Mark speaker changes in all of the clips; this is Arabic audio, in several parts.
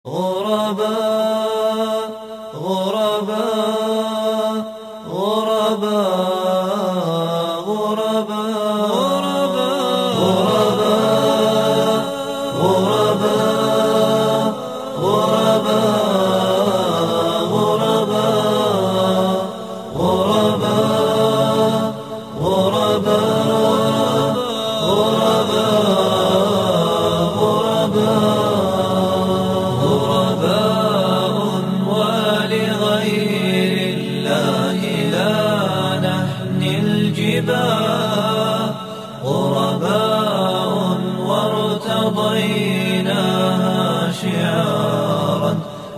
Speaker 1: غرباء غرباء غرباء غرباء غرباء غرباء غرباء غرباء غرباء ولغير الله لا نحني الجباه غرباء وارتضيناها شعارا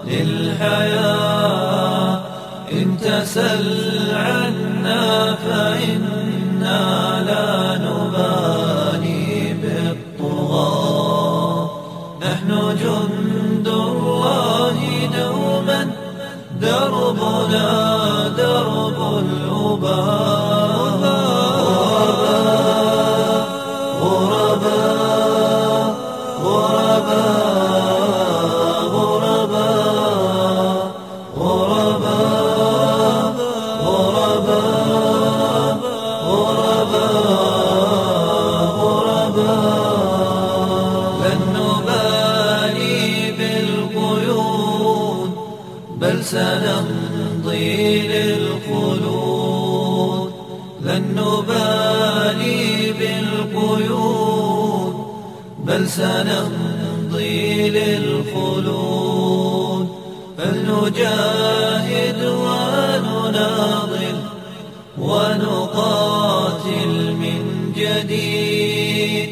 Speaker 1: للحياة إن تسل عنا فإنا لا نبالي بالطغاة نحن جند الله دوما دربنا درب الأباء غرباء غرباء غرباء غرباء غرباء غرباء لن نبالي بالقيود بل سنمضي للخلود لن نبالي بالقيود بل سنمضي للخلود فلنجاهد ونناضل ونقاتل من جديد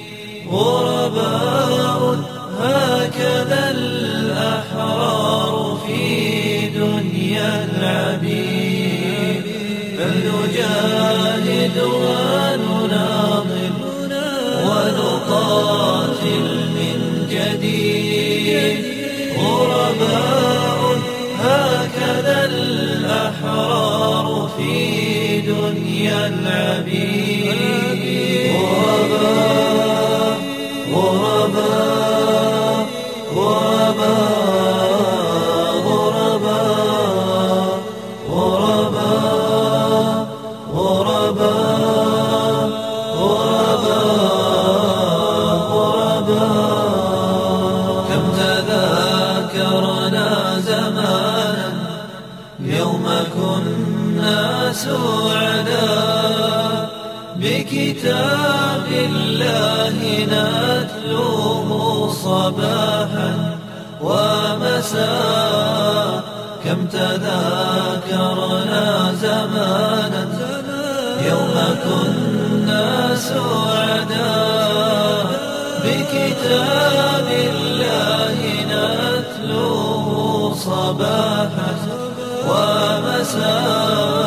Speaker 1: غرباء هكذا الأحرار في دنيا العبيد فلنجاهد ونناضل ونقاتل من جديد غرباء هكذا الأحرار في دنيا العبيد غرباء غرباء غرباء غرباء غرباء غرباء كم تذاكرنا زمانا يوم كنا سعداء بكتاب الله نتلوه صباحا ومساء كم تذاكرنا زمانا يوم كنا سعداء بكتاب الله نتلوه صباحا ومساء